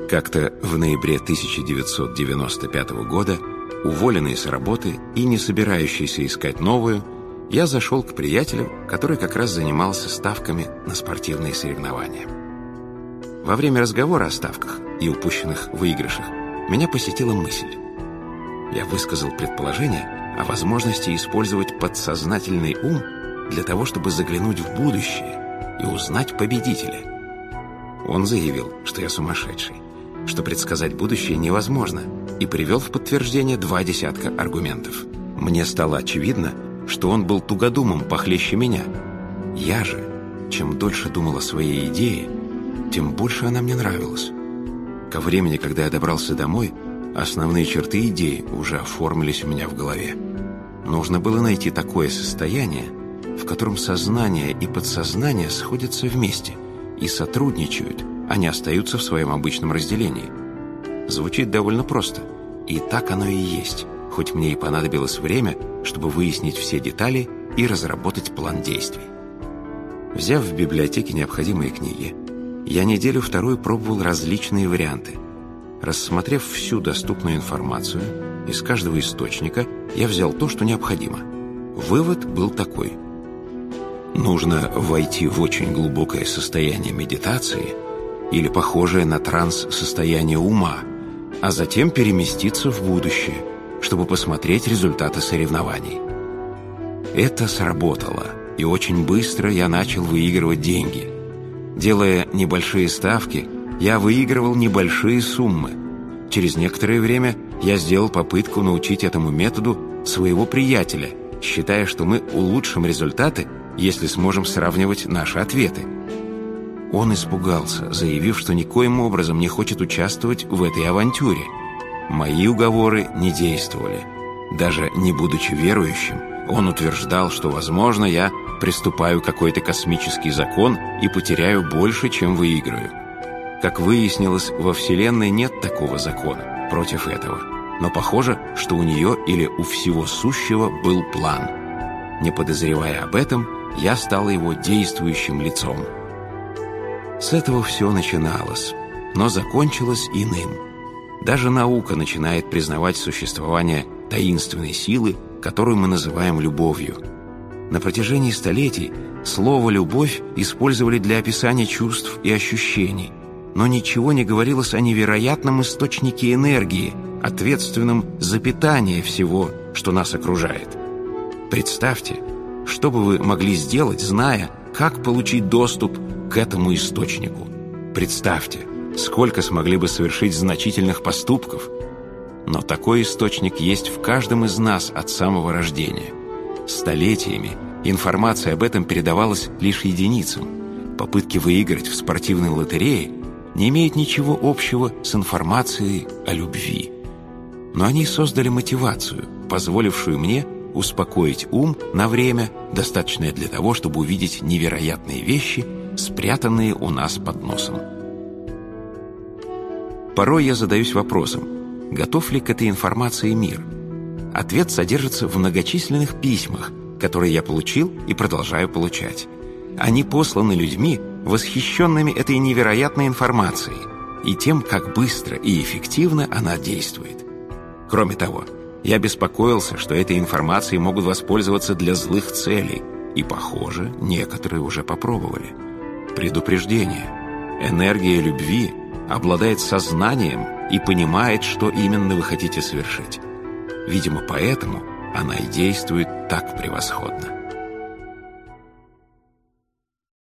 Как-то в ноябре 1995 года, уволенный с работы и не собирающийся искать новую, я зашел к приятелю, который как раз занимался ставками на спортивные соревнования. Во время разговора о ставках и упущенных выигрышах меня посетила мысль. Я высказал предположение о возможности использовать подсознательный ум для того, чтобы заглянуть в будущее и узнать победителя. Он заявил, что я сумасшедший, что предсказать будущее невозможно, и привел в подтверждение 20 аргументов. Мне стало очевидно, что он был тугодумом похлеще меня. Я же, чем дольше думал о своей идее, тем больше она мне нравилась. Ко времени, когда я добрался домой, основные черты идеи уже оформились у меня в голове. Нужно было найти такое состояние, в котором сознание и подсознание сходятся вместе и сотрудничают, а не остаются в своем обычном разделении. Звучит довольно просто, и так оно и есть, хоть мне и понадобилось время, чтобы выяснить все детали и разработать план действий. Взяв в библиотеке необходимые книги, я неделю-вторую пробовал различные варианты. Рассмотрев всю доступную информацию, из каждого источника я взял то, что необходимо. Вывод был такой. Нужно войти в очень глубокое состояние медитации или похожее на транс состояние ума, а затем переместиться в будущее, чтобы посмотреть результаты соревнований. Это сработало, и очень быстро я начал выигрывать деньги. Делая небольшие ставки, я выигрывал небольшие суммы. Через некоторое время я сделал попытку научить этому методу своего приятеля, считая, что мы улучшим результаты, если сможем сравнивать наши ответы. Он испугался, заявив, что никоим образом не хочет участвовать в этой авантюре. Мои уговоры не действовали. Даже не будучи верующим, он утверждал, что, возможно, я приступаю к какой-то космический закон и потеряю больше, чем выиграю. Как выяснилось, во Вселенной нет такого закона против этого, но похоже, что у нее или у всего сущего был план. Не подозревая об этом, я стал его действующим лицом. С этого все начиналось, но закончилось иным. Даже наука начинает признавать существование таинственной силы, которую мы называем любовью. На протяжении столетий слово «любовь» использовали для описания чувств и ощущений, но ничего не говорилось о невероятном источнике энергии, ответственном за питание всего, что нас окружает. Представьте, что бы вы могли сделать, зная, как получить доступ к этому источнику. Представьте, сколько смогли бы совершить значительных поступков. Но такой источник есть в каждом из нас от самого рождения. Столетиями информация об этом передавалась лишь единицам. Попытки выиграть в спортивной лотерее не имеют ничего общего с информацией о любви. Но они создали мотивацию, позволившую мне успокоить ум на время, достаточное для того, чтобы увидеть невероятные вещи, спрятанные у нас под носом. Порой я задаюсь вопросом, готов ли к этой информации мир? Ответ содержится в многочисленных письмах, которые я получил и продолжаю получать. Они посланы людьми, восхищенными этой невероятной информацией и тем, как быстро и эффективно она действует. Кроме того, я беспокоился, что этой информацией могут воспользоваться для злых целей, и, похоже, некоторые уже попробовали. Предупреждение. Энергия любви обладает сознанием и понимает, что именно вы хотите совершить. Видимо, поэтому она и действует так превосходно.